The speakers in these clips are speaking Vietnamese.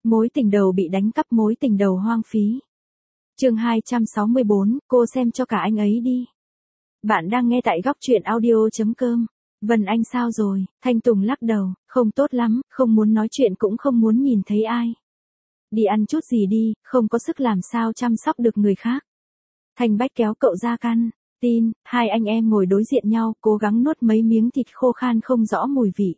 Mối tình đầu bị đánh cắp, mối tình đầu hoang phí. Chương 264, cô xem cho cả anh ấy đi. Bạn đang nghe tại góc truyện audio.com. Vân Anh sao rồi? Thanh Tùng lắc đầu, không tốt lắm, không muốn nói chuyện cũng không muốn nhìn thấy ai. Đi ăn chút gì đi, không có sức làm sao chăm sóc được người khác. Thanh Bách kéo cậu ra căn tin, hai anh em ngồi đối diện nhau, cố gắng nuốt mấy miếng thịt khô khan không rõ mùi vị.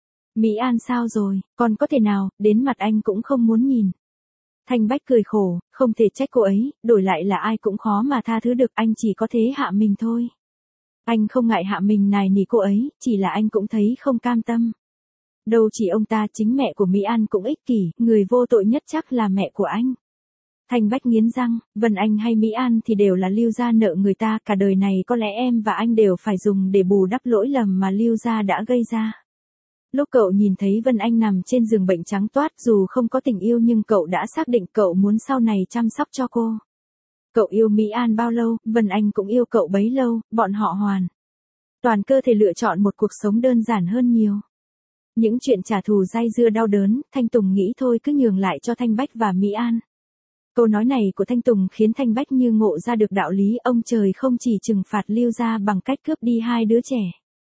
Mỹ An sao rồi, còn có thể nào, đến mặt anh cũng không muốn nhìn. Thanh Bách cười khổ, không thể trách cô ấy, đổi lại là ai cũng khó mà tha thứ được, anh chỉ có thế hạ mình thôi. Anh không ngại hạ mình nài nỉ cô ấy, chỉ là anh cũng thấy không cam tâm. Đâu chỉ ông ta, chính mẹ của Mỹ An cũng ích kỷ, người vô tội nhất chắc là mẹ của anh. Thanh Bách nghiến răng, Vân Anh hay Mỹ An thì đều là Lưu gia nợ người ta, cả đời này có lẽ em và anh đều phải dùng để bù đắp lỗi lầm mà Lưu gia đã gây ra. Lúc cậu nhìn thấy Vân Anh nằm trên giường bệnh trắng toát, dù không có tình yêu nhưng cậu đã xác định cậu muốn sau này chăm sóc cho cô. Cậu yêu Mỹ An bao lâu, Vân Anh cũng yêu cậu bấy lâu, bọn họ hoàn toàn cơ thể lựa chọn một cuộc sống đơn giản hơn nhiều. Những chuyện trả thù dai dưa đau đớn, Thanh Tùng nghĩ thôi cứ nhường lại cho Thanh Bách và Mỹ An. Câu nói này của Thanh Tùng khiến Thanh Bách như ngộ ra được đạo lý, ông trời không chỉ trừng phạt Lưu gia bằng cách cướp đi hai đứa trẻ,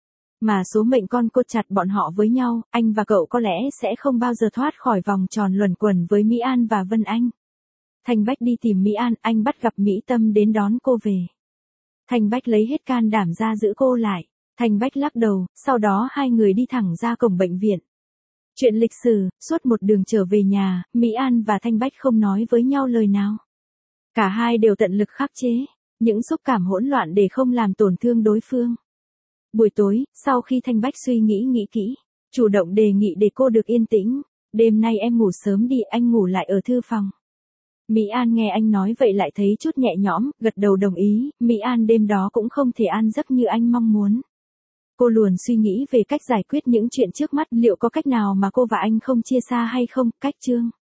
mà số mệnh con cột chặt bọn họ với nhau, anh và cậu có lẽ sẽ không bao giờ thoát khỏi vòng tròn luẩn quẩn với Mỹ An và Vân Anh. Thanh Bách đi tìm Mỹ An, anh bắt gặp Mỹ Tâm đến đón cô về. Thanh Bách lấy hết can đảm ra giữ cô lại. Thanh Bách lắc đầu, sau đó hai người đi thẳng ra cổng bệnh viện. Chuyện lịch sử, suốt một đường trở về nhà, Mỹ An và Thanh Bách không nói với nhau lời nào. Cả hai đều tận lực khắc chế những xúc cảm hỗn loạn để không làm tổn thương đối phương. Buổi tối, sau khi Thanh Bách suy nghĩ kỹ, chủ động đề nghị để cô được yên tĩnh, đêm nay em ngủ sớm đi, anh ngủ lại ở thư phòng. Mỹ An nghe anh nói vậy lại thấy chút nhẹ nhõm, gật đầu đồng ý, Mỹ An đêm đó cũng không thể an giấc như anh mong muốn. Cô luồn suy nghĩ về cách giải quyết những chuyện trước mắt, liệu có cách nào mà cô và anh không chia xa hay không, cách chương.